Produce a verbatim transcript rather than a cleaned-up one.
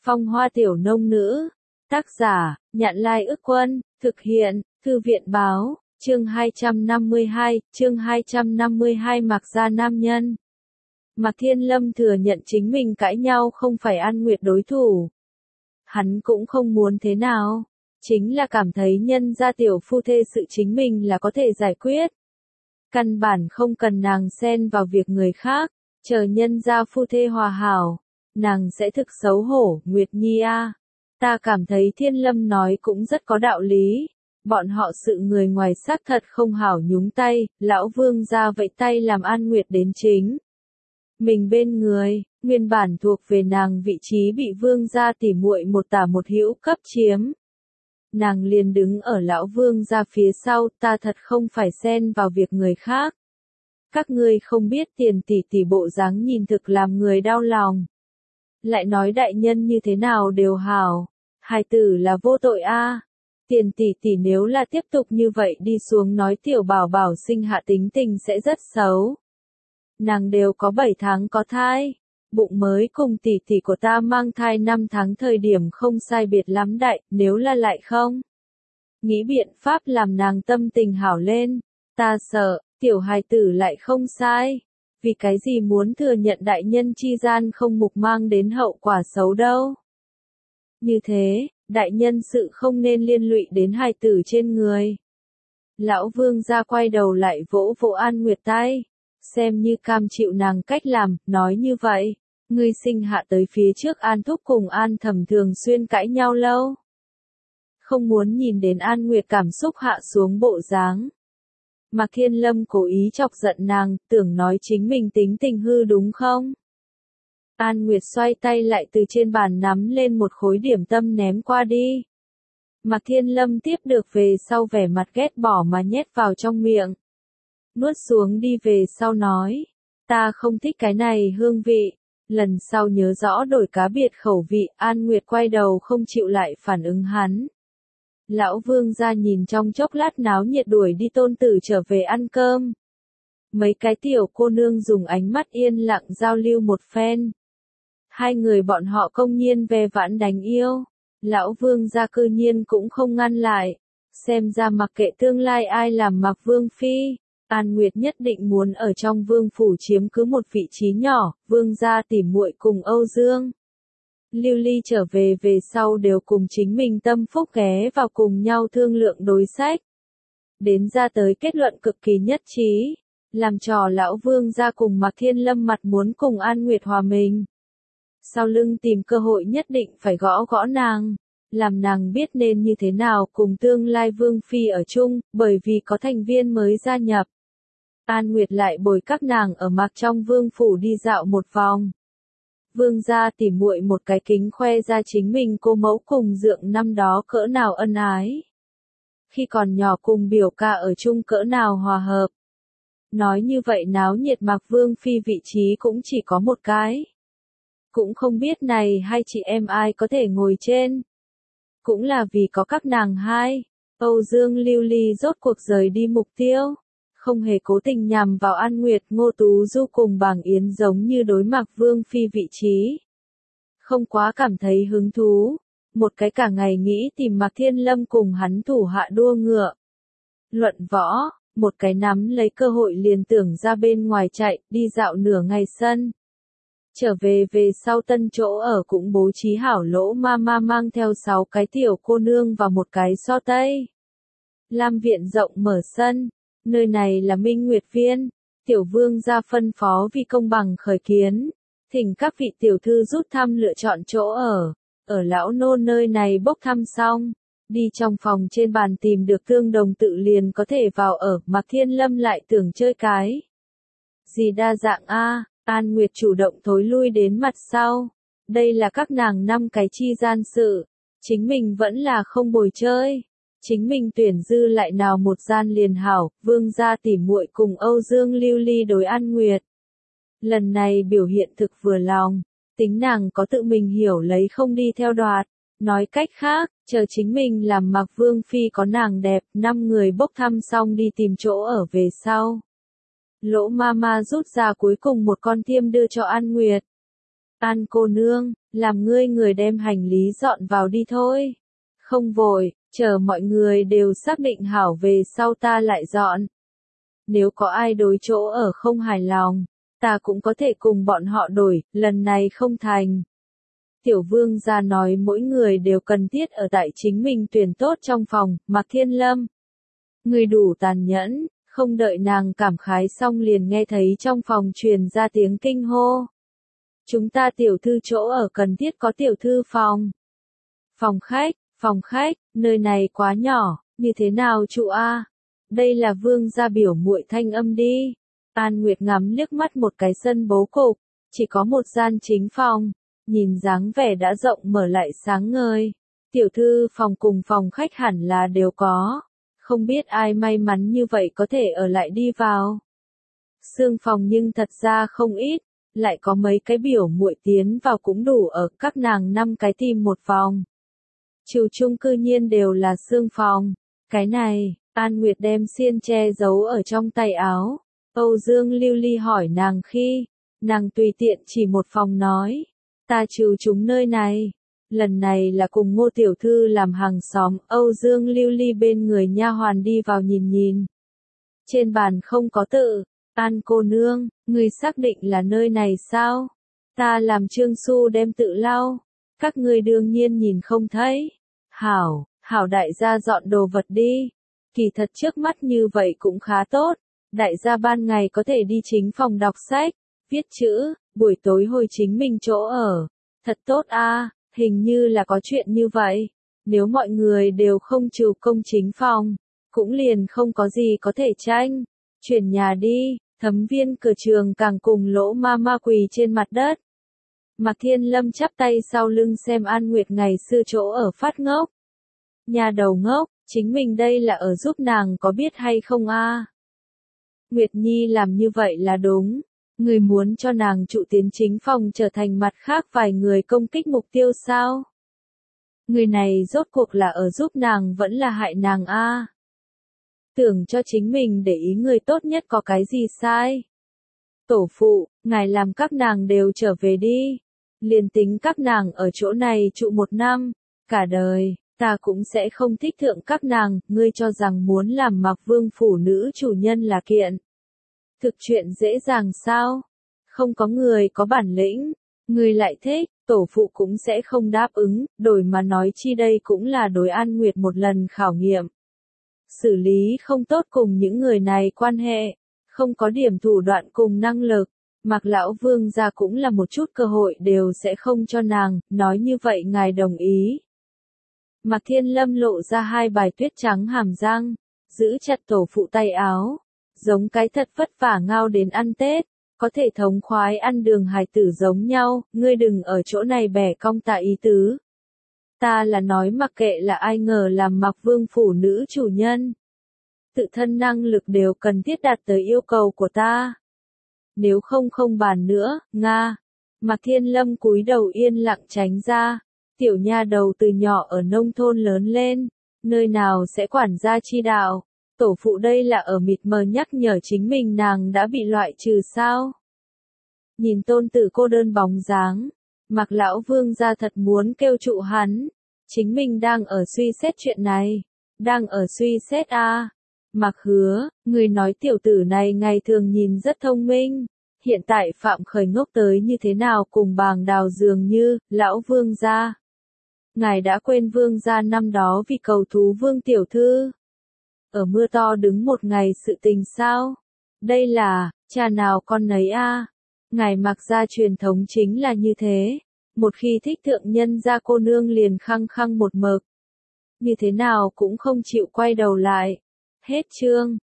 Phong hoa tiểu nông nữ. Tác giả, Nhạn Lai Ức Quân, thực hiện, Thư viện Báo, chương hai trăm năm mươi hai, chương hai trăm năm mươi hai Mạc gia nam nhân. Mạc Thiên Lâm thừa nhận chính mình cãi nhau không phải An Nguyệt đối thủ. Hắn cũng không muốn thế nào, chính là cảm thấy nhân gia tiểu phu thê sự chính mình là có thể giải quyết. Căn bản không cần nàng xen vào việc người khác, chờ nhân gia phu thê hòa hảo, nàng sẽ thực xấu hổ. Nguyệt Nhi a, ta cảm thấy Thiên Lâm nói cũng rất có đạo lý, bọn họ sự người ngoài xác thật không hảo nhúng tay. Lão Vương ra vẫy tay làm An Nguyệt đến chính mình bên người, nguyên bản thuộc về nàng vị trí bị Vương gia tỉ muội một tả một hữu cấp chiếm. Nàng liền đứng ở lão Vương gia phía sau, ta thật không phải xen vào việc người khác. Các ngươi không biết Tiền tỷ tỷ bộ dáng nhìn thực làm người đau lòng. Lại nói đại nhân như thế nào đều hảo, hài tử là vô tội a. Tiền tỷ tỷ nếu là tiếp tục như vậy đi xuống nói tiểu bảo bảo sinh hạ tính tình sẽ rất xấu. Nàng đều có bảy tháng có thai, bụng mới cùng tỷ tỷ của ta mang thai năm tháng thời điểm không sai biệt lắm đại, nếu là lại không nghĩ biện pháp làm nàng tâm tình hảo lên, ta sợ, tiểu hài tử lại không sai, vì cái gì muốn thừa nhận đại nhân chi gian không mục mang đến hậu quả xấu đâu. Như thế, đại nhân sự không nên liên lụy đến hài tử trên người. Lão Vương gia quay đầu lại vỗ vỗ An Nguyệt tay, xem như cam chịu nàng cách làm, nói như vậy, ngươi sinh hạ tới phía trước An Thúc cùng An Thẩm thường xuyên cãi nhau lâu. Không muốn nhìn đến An Nguyệt cảm xúc hạ xuống bộ dáng. Mạc Thiên Lâm cố ý chọc giận nàng, tưởng nói chính mình tính tình hư đúng không? An Nguyệt xoay tay lại từ trên bàn nắm lên một khối điểm tâm ném qua đi. Mạc Thiên Lâm tiếp được về sau vẻ mặt ghét bỏ mà nhét vào trong miệng. Nuốt xuống đi về sau nói, ta không thích cái này hương vị, lần sau nhớ rõ đổi cá biệt khẩu vị. An Nguyệt quay đầu không chịu lại phản ứng hắn. Lão Vương ra nhìn trong chốc lát náo nhiệt đuổi đi tôn tử trở về ăn cơm. Mấy cái tiểu cô nương dùng ánh mắt yên lặng giao lưu một phen. Hai người bọn họ công nhiên ve vãn đánh yêu. Lão Vương ra cư nhiên cũng không ngăn lại. Xem ra mặc kệ tương lai ai làm Mạc Vương Phi, An Nguyệt nhất định muốn ở trong vương phủ chiếm cứ một vị trí nhỏ. Vương gia tỉ muội cùng Âu Dương Lưu Ly trở về về sau đều cùng chính mình tâm phúc ghé vào cùng nhau thương lượng đối sách. Đến ra tới kết luận cực kỳ nhất trí, làm trò lão Vương gia cùng Mạc Thiên Lâm mặt muốn cùng An Nguyệt hòa mình. Sau lưng tìm cơ hội nhất định phải gõ gõ nàng, làm nàng biết nên như thế nào cùng tương lai Vương Phi ở chung, bởi vì có thành viên mới gia nhập. An Nguyệt lại bồi các nàng ở Mạc trong vương phủ đi dạo một vòng. Vương gia tỉ muội một cái kính khoe ra chính mình cô mẫu cùng dượng năm đó cỡ nào ân ái. Khi còn nhỏ cùng biểu ca ở chung cỡ nào hòa hợp. Nói như vậy náo nhiệt Mạc Vương Phi vị trí cũng chỉ có một cái. Cũng không biết này hai chị em ai có thể ngồi trên. Cũng là vì có các nàng hai, Âu Dương Lưu Ly rốt cuộc rời đi mục tiêu. Không hề cố tình nhằm vào An Nguyệt. Ngô Tú Du cùng Bàng Yến giống như đối Mạc Vương Phi vị trí. Không quá cảm thấy hứng thú. Một cái cả ngày nghĩ tìm Mạc Thiên Lâm cùng hắn thủ hạ đua ngựa. Luận võ, một cái nắm lấy cơ hội liền tưởng ra bên ngoài chạy, đi dạo nửa ngày sân. Trở về về sau tân chỗ ở cũng bố trí hảo. Lỗ ma ma mang theo sáu cái tiểu cô nương và một cái so tây. Lam viện rộng mở sân. Nơi này là Minh Nguyệt Viên, tiểu vương gia phân phó vì công bằng khởi kiến, thỉnh các vị tiểu thư rút thăm lựa chọn chỗ ở, ở lão nô nơi này bốc thăm xong, đi trong phòng trên bàn tìm được tương đồng tự liền có thể vào ở. Mạc Thiên Lâm lại tưởng chơi cái gì đa dạng a. An Nguyệt chủ động thối lui đến mặt sau, đây là các nàng năm cái chi gian sự, chính mình vẫn là không bồi chơi. Chính mình tuyển dư lại nào một gian liền hảo. Vương gia tỉ muội cùng Âu Dương Lưu Ly đối An Nguyệt. Lần này biểu hiện thực vừa lòng, tính nàng có tự mình hiểu lấy không đi theo đoạt. Nói cách khác, chờ chính mình làm Mạc Vương Phi có nàng đẹp, năm người bốc thăm xong đi tìm chỗ ở về sau. Lỗ Mama rút ra cuối cùng một con tiêm đưa cho An Nguyệt. An cô nương, làm ngươi người đem hành lý dọn vào đi thôi. Không vội, chờ mọi người đều xác định hảo về sau ta lại dọn. Nếu có ai đối chỗ ở không hài lòng, ta cũng có thể cùng bọn họ đổi, lần này không thành. Tiểu vương gia nói mỗi người đều cần thiết ở tại chính mình tuyển tốt trong phòng, Mạc Thiên Lâm. Người đủ tàn nhẫn, không đợi nàng cảm khái xong liền nghe thấy trong phòng truyền ra tiếng kinh hô. Chúng ta tiểu thư chỗ ở cần thiết có tiểu thư phòng. Phòng khách, phòng khách, nơi này quá nhỏ, như thế nào trụ a? Đây là vương gia biểu muội thanh âm đi. An Nguyệt ngắm liếc mắt một cái sân bố cục, chỉ có một gian chính phòng, nhìn dáng vẻ đã rộng mở lại sáng ngời. Tiểu thư phòng cùng phòng khách hẳn là đều có, không biết ai may mắn như vậy có thể ở lại đi vào. Xương phòng nhưng thật ra không ít, lại có mấy cái biểu muội tiến vào cũng đủ ở các nàng năm cái tìm một phòng. Trừ chung cư nhiên đều là xương phòng. Cái này, An Nguyệt đem xiên che giấu ở trong tay áo. Âu Dương Lưu Ly hỏi nàng khi, nàng tùy tiện chỉ một phòng nói, ta trừ chúng nơi này. Lần này là cùng Ngô tiểu thư làm hàng xóm, Âu Dương Lưu Ly bên người nha hoàn đi vào nhìn nhìn. Trên bàn không có tự, An cô nương, người xác định là nơi này sao? Ta làm Trương Xu đem tự lau, các ngươi đương nhiên nhìn không thấy. Hảo, hảo đại gia dọn đồ vật đi. Kỳ thật trước mắt như vậy cũng khá tốt. Đại gia ban ngày có thể đi chính phòng đọc sách, viết chữ, buổi tối hồi chính mình chỗ ở. Thật tốt a, hình như là có chuyện như vậy. Nếu mọi người đều không trừ công chính phòng, cũng liền không có gì có thể tranh. Chuyển nhà đi, Thấm Viên cửa trường càng cùng Lỗ ma ma quỳ trên mặt đất. Mạc Thiên Lâm chắp tay sau lưng xem An Nguyệt ngày xưa chỗ ở phát ngốc. Nhà đầu ngốc, chính mình đây là ở giúp nàng có biết hay không a? Nguyệt Nhi làm như vậy là đúng. Người muốn cho nàng trụ tiến chính phòng trở thành mặt khác vài người công kích mục tiêu sao? Người này rốt cuộc là ở giúp nàng vẫn là hại nàng a? Tưởng cho chính mình để ý người tốt nhất có cái gì sai? Tổ phụ, ngài làm các nàng đều trở về đi. Liền tính các nàng ở chỗ này trụ một năm, cả đời, ta cũng sẽ không thích thượng các nàng, ngươi cho rằng muốn làm Mạc Vương phủ nữ chủ nhân là kiện. Thực chuyện dễ dàng sao? Không có người có bản lĩnh, ngươi lại thích, tổ phụ cũng sẽ không đáp ứng, đổi mà nói chi đây cũng là đối An Nguyệt một lần khảo nghiệm. Xử lý không tốt cùng những người này quan hệ, không có điểm thủ đoạn cùng năng lực. Mạc lão vương gia cũng là một chút cơ hội đều sẽ không cho nàng, nói như vậy ngài đồng ý. Mạc Thiên Lâm lộ ra hai bài tuyết trắng hàm răng, giữ chặt tổ phụ tay áo, giống cái thật vất vả ngao đến ăn Tết, có thể thống khoái ăn đường hài tử giống nhau, ngươi đừng ở chỗ này bẻ cong tạ ý tứ. Ta là nói mặc kệ là ai ngờ làm Mạc Vương phủ nữ chủ nhân. Tự thân năng lực đều cần thiết đạt tới yêu cầu của ta. Nếu không không bàn nữa, Nga. Mạc Thiên Lâm cúi đầu yên lặng tránh ra. Tiểu nha đầu từ nhỏ ở nông thôn lớn lên, nơi nào sẽ quản gia chi đạo. Tổ phụ đây là ở mịt mờ nhắc nhở chính mình nàng đã bị loại trừ sao. Nhìn tôn tử cô đơn bóng dáng, Mạc lão vương gia thật muốn kêu trụ hắn. Chính mình đang ở suy xét chuyện này. Đang ở suy xét a. À. Mạc Hứa, người nói tiểu tử này ngày thường nhìn rất thông minh. Hiện tại phạm khởi ngốc tới như thế nào cùng bàng đào dường như, lão vương gia. Ngài đã quên vương gia năm đó vì cầu thú vương tiểu thư. Ở mưa to đứng một ngày sự tình sao? Đây là, cha nào con nấy a. À. Ngài Mạc gia truyền thống chính là như thế. Một khi thích thượng nhân gia cô nương liền khăng khăng một mực. Như thế nào cũng không chịu quay đầu lại. Hết chương.